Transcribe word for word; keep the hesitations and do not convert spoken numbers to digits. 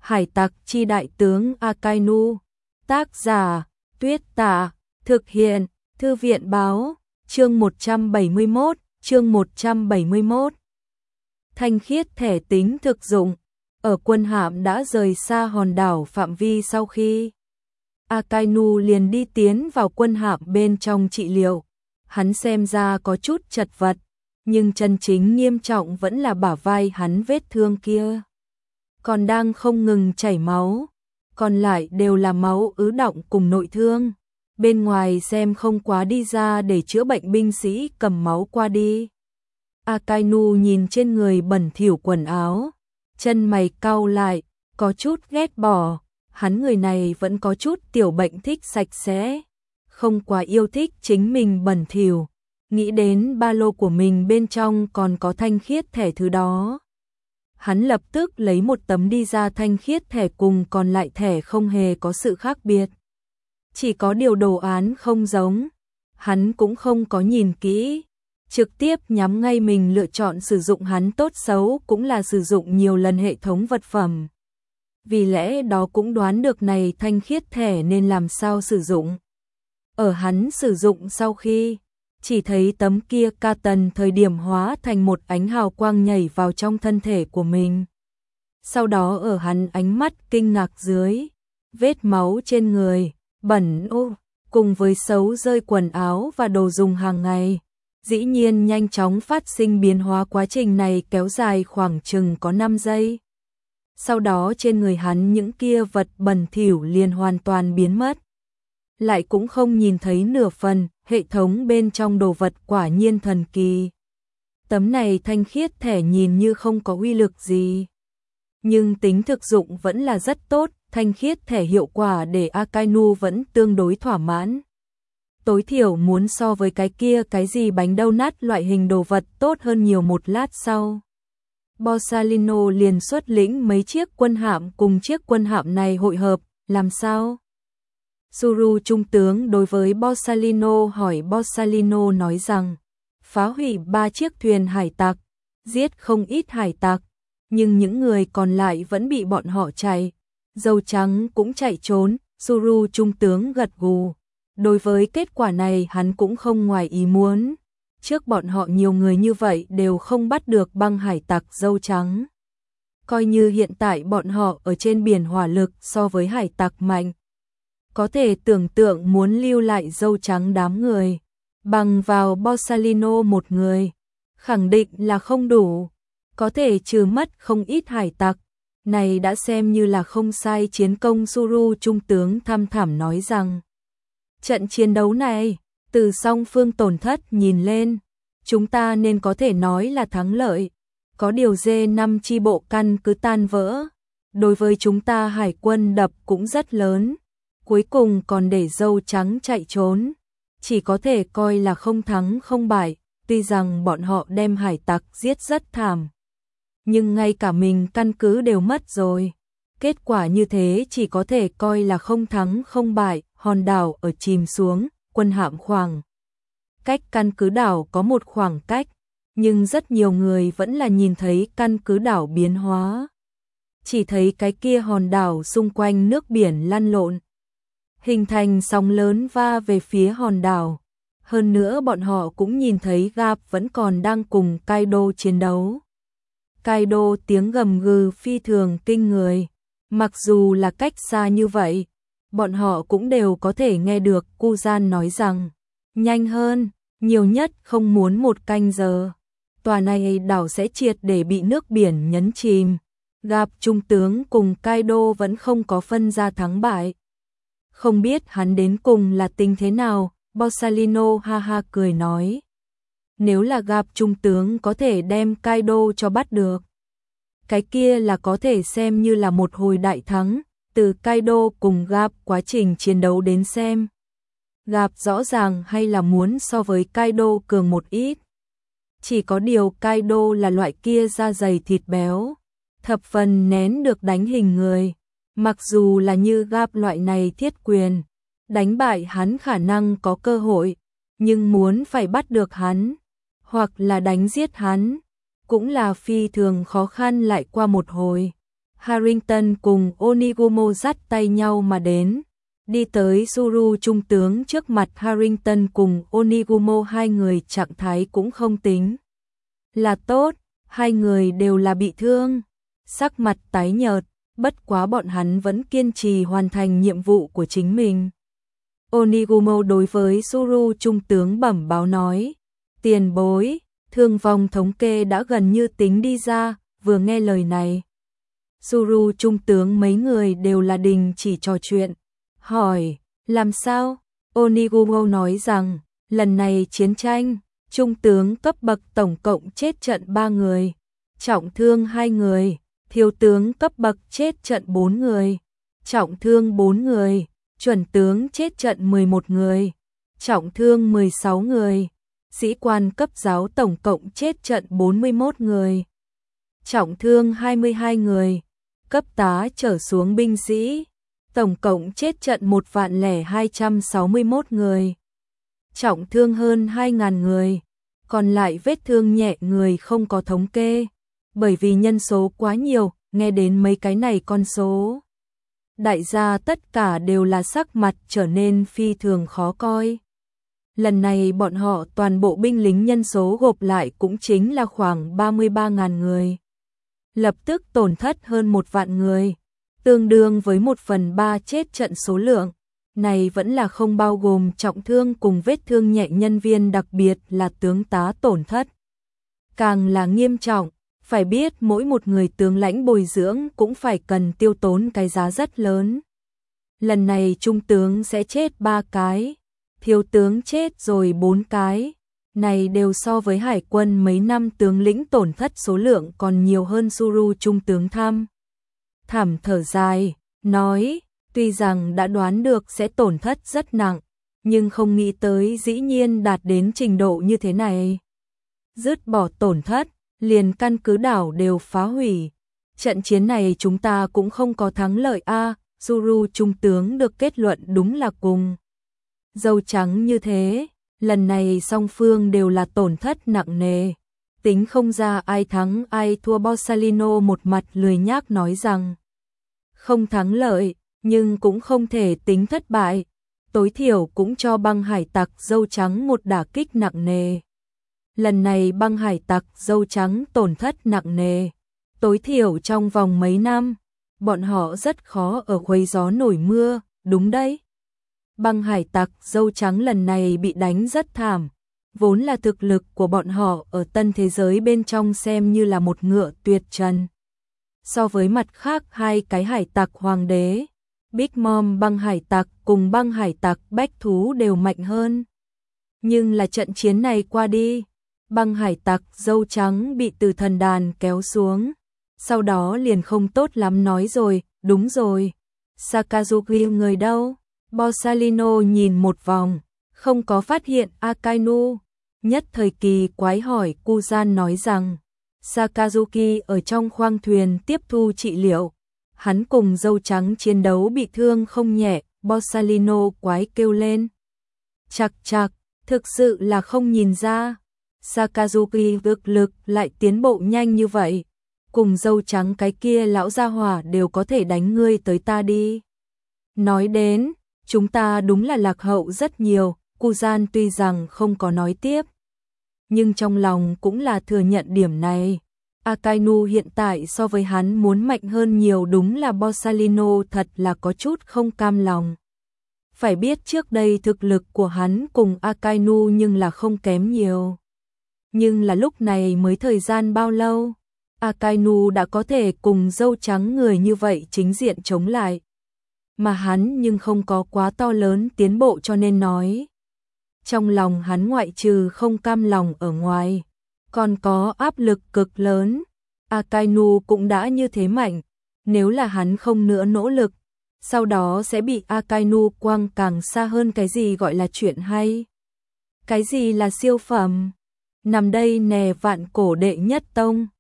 Hải tặc chi đại tướng Akainu. Tác giả Tuyết Tả. Thực hiện Thư viện Báo. Chương một trăm bảy mươi mốt. Chương một trăm bảy mươi mốt. Thanh khiết thẻ tính thực dụng. Ở quân hạm đã rời xa hòn đảo phạm vi sau khi Akainu liền đi tiến vào quân hạm bên trong trị liệu. Hắn xem ra có chút chật vật, nhưng chân chính nghiêm trọng vẫn là bả vai hắn vết thương kia. Còn đang không ngừng chảy máu, còn lại đều là máu ứ đọng cùng nội thương. Bên ngoài xem không quá đi ra để chữa bệnh binh sĩ cầm máu qua đi. Akainu nhìn trên người bẩn thỉu quần áo, chân mày cau lại, có chút ghét bỏ. Hắn người này vẫn có chút tiểu bệnh thích sạch sẽ, không quá yêu thích chính mình bẩn thỉu. Nghĩ đến ba lô của mình bên trong còn có thanh khiết thẻ thứ đó. Hắn lập tức lấy một tấm đi ra. Thanh khiết thẻ cùng còn lại thẻ không hề có sự khác biệt, chỉ có điều đồ án không giống. Hắn cũng không có nhìn kỹ, trực tiếp nhắm ngay mình lựa chọn sử dụng. Hắn tốt xấu cũng là sử dụng nhiều lần hệ thống vật phẩm, vì lẽ đó cũng đoán được này thanh khiết thẻ nên làm sao sử dụng. Ở hắn sử dụng sau khi, chỉ thấy tấm kia ca tần thời điểm hóa thành một ánh hào quang nhảy vào trong thân thể của mình. Sau đó ở hắn ánh mắt kinh ngạc dưới, vết máu trên người, bẩn ô, cùng với xấu rơi quần áo và đồ dùng hàng ngày, dĩ nhiên nhanh chóng phát sinh biến hóa. Quá trình này kéo dài khoảng chừng có năm giây. Sau đó trên người hắn những kia vật bẩn thỉu liền hoàn toàn biến mất, lại cũng không nhìn thấy nửa phần. Hệ thống bên trong đồ vật quả nhiên thần kỳ. Tấm này thanh khiết thẻ nhìn như không có uy lực gì, nhưng tính thực dụng vẫn là rất tốt. Thanh khiết thẻ hiệu quả để Akainu vẫn tương đối thỏa mãn. Tối thiểu muốn so với cái kia cái gì bánh đau nát loại hình đồ vật tốt hơn nhiều. Một lát sau, Borsalino liền xuất lĩnh mấy chiếc quân hạm cùng chiếc quân hạm này hội hợp. Làm sao? Suru trung tướng đối với Borsalino hỏi. Borsalino nói rằng phá hủy ba chiếc thuyền hải tặc, giết không ít hải tặc, nhưng những người còn lại vẫn bị bọn họ chạy. Dâu trắng cũng chạy trốn. Suru trung tướng gật gù. Đối với kết quả này hắn cũng không ngoài ý muốn. Trước bọn họ nhiều người như vậy đều không bắt được băng hải tặc dâu trắng. Coi như hiện tại bọn họ ở trên biển hỏa lực so với hải tặc mạnh, có thể tưởng tượng muốn lưu lại dâu trắng đám người, bằng vào Borsalino một người, khẳng định là không đủ. Có thể trừ mất không ít hải tặc, này đã xem như là không sai chiến công. Suru trung tướng thăm thẳm nói rằng trận chiến đấu này, từ song phương tổn thất nhìn lên, chúng ta nên có thể nói là thắng lợi. Có điều dê năm chi bộ căn cứ tan vỡ, đối với chúng ta hải quân đập cũng rất lớn. Cuối cùng còn để dâu trắng chạy trốn, chỉ có thể coi là không thắng không bại. Tuy rằng bọn họ đem hải tặc giết rất thảm, nhưng ngay cả mình căn cứ đều mất rồi. Kết quả như thế chỉ có thể coi là không thắng không bại. Hòn đảo ở chìm xuống, quân hạm khoảng cách căn cứ đảo có một khoảng cách, nhưng rất nhiều người vẫn là nhìn thấy căn cứ đảo biến hóa. Chỉ thấy cái kia hòn đảo xung quanh nước biển lăn lộn, hình thành sóng lớn va về phía hòn đảo. Hơn nữa bọn họ cũng nhìn thấy Garp vẫn còn đang cùng Kaido chiến đấu. Kaido tiếng gầm gừ phi thường kinh người, mặc dù là cách xa như vậy, bọn họ cũng đều có thể nghe được. Kuzan nói rằng nhanh hơn, nhiều nhất không muốn một canh giờ, tòa này đảo sẽ triệt để bị nước biển nhấn chìm. Garp trung tướng cùng Kaido vẫn không có phân ra thắng bại, không biết hắn đến cùng là tính thế nào. Borsalino ha ha cười nói, nếu là Garp trung tướng có thể đem Kaido cho bắt được, cái kia là có thể xem như là một hồi đại thắng. Từ Kaido cùng Garp quá trình chiến đấu đến xem, Garp rõ ràng hay là muốn so với Kaido cường một ít. Chỉ có điều Kaido là loại kia da dày thịt béo, thập phần nén được đánh hình người. Mặc dù là như Garp loại này thiết quyền, đánh bại hắn khả năng có cơ hội, nhưng muốn phải bắt được hắn, hoặc là đánh giết hắn, cũng là phi thường khó khăn. Lại qua một hồi, Harrington cùng Onigumo dắt tay nhau mà đến, đi tới Suru trung tướng trước mặt Harrington cùng Onigumo, hai người trạng thái cũng không tính là tốt, hai người đều là bị thương, sắc mặt tái nhợt, bất quá bọn hắn vẫn kiên trì hoàn thành nhiệm vụ của chính mình. Onigumo đối với Suru trung tướng bẩm báo nói, tiền bối, thương vong thống kê đã gần như tính đi ra. Vừa nghe lời này, Suru trung tướng mấy người đều là đình chỉ trò chuyện, hỏi, làm sao? Onigumo nói rằng, lần này chiến tranh, trung tướng cấp bậc tổng cộng chết trận ba người, trọng thương hai người, thiếu tướng cấp bậc chết trận bốn người, trọng thương bốn người, chuẩn tướng chết trận mười một người, trọng thương mười sáu người, sĩ quan cấp giáo tổng cộng chết trận bốn mươi mốt người, trọng thương hai mươi hai người, cấp tá trở xuống binh sĩ, tổng cộng chết trận một vạn lẻ hai trăm sáu mươi mốt người, trọng thương hơn hai ngàn người, còn lại vết thương nhẹ người không có thống kê, bởi vì nhân số quá nhiều, nghe đến mấy cái này con số. Đại gia tất cả đều là sắc mặt trở nên phi thường khó coi. Lần này bọn họ toàn bộ binh lính nhân số gộp lại cũng chính là khoảng ba mươi ba ngàn người. Lập tức tổn thất hơn một vạn người, tương đương với một phần ba chết trận số lượng. Này vẫn là không bao gồm trọng thương cùng vết thương nhẹ, nhân viên đặc biệt là tướng tá tổn thất. Càng là nghiêm trọng, phải biết mỗi một người tướng lãnh bồi dưỡng cũng phải cần tiêu tốn cái giá rất lớn. Lần này trung tướng sẽ chết ba cái, thiếu tướng chết rồi bốn cái. Này đều so với hải quân mấy năm tướng lĩnh tổn thất số lượng còn nhiều hơn. Suru trung tướng tham thảm thở dài, nói, tuy rằng đã đoán được sẽ tổn thất rất nặng, nhưng không nghĩ tới dĩ nhiên đạt đến trình độ như thế này. Dứt bỏ tổn thất, liền căn cứ đảo đều phá hủy. Trận chiến này chúng ta cũng không có thắng lợi a. À, Suru trung tướng được kết luận đúng là cùng dâu trắng như thế. Lần này song phương đều là tổn thất nặng nề, tính không ra ai thắng ai thua. Borsalino một mặt lười nhác nói rằng, không thắng lợi, nhưng cũng không thể tính thất bại, tối thiểu cũng cho băng hải tặc dâu trắng một đả kích nặng nề. Lần này băng hải tặc dâu trắng tổn thất nặng nề, tối thiểu trong vòng mấy năm, bọn họ rất khó ở khuấy gió nổi mưa, đúng đấy. Băng hải tặc dâu trắng lần này bị đánh rất thảm, vốn là thực lực của bọn họ ở tân thế giới bên trong xem như là một ngựa tuyệt trần. So với mặt khác hai cái hải tặc hoàng đế, Big Mom băng hải tặc cùng băng hải tặc bách thú đều mạnh hơn. Nhưng là trận chiến này qua đi, băng hải tặc dâu trắng bị từ thần đàn kéo xuống, sau đó liền không tốt lắm nói rồi, đúng rồi, Sakazuki người đâu? Borsalino nhìn một vòng, không có phát hiện Akainu, nhất thời kỳ quái hỏi. Kuzan nói rằng, Sakazuki ở trong khoang thuyền tiếp thu trị liệu, hắn cùng dâu trắng chiến đấu bị thương không nhẹ. Borsalino quái kêu lên, chạc chạc, thực sự là không nhìn ra, Sakazuki thực lực lại tiến bộ nhanh như vậy, cùng dâu trắng cái kia lão gia hỏa đều có thể đánh ngươi tới ta đi. Nói đến, chúng ta đúng là lạc hậu rất nhiều. Kuzan tuy rằng không có nói tiếp, nhưng trong lòng cũng là thừa nhận điểm này. Akainu hiện tại so với hắn muốn mạnh hơn nhiều, đúng là Borsalino thật là có chút không cam lòng. Phải biết trước đây thực lực của hắn cùng Akainu nhưng là không kém nhiều. Nhưng là lúc này mới thời gian bao lâu, Akainu đã có thể cùng dâu trắng người như vậy chính diện chống lại. Mà hắn nhưng không có quá to lớn tiến bộ, cho nên nói, trong lòng hắn ngoại trừ không cam lòng ở ngoài, còn có áp lực cực lớn. Akainu cũng đã như thế mạnh, nếu là hắn không nữa nỗ lực, sau đó sẽ bị Akainu quăng càng xa hơn. Cái gì gọi là chuyện hay? Cái gì là siêu phẩm? Nằm đây nè, vạn cổ đệ nhất tông.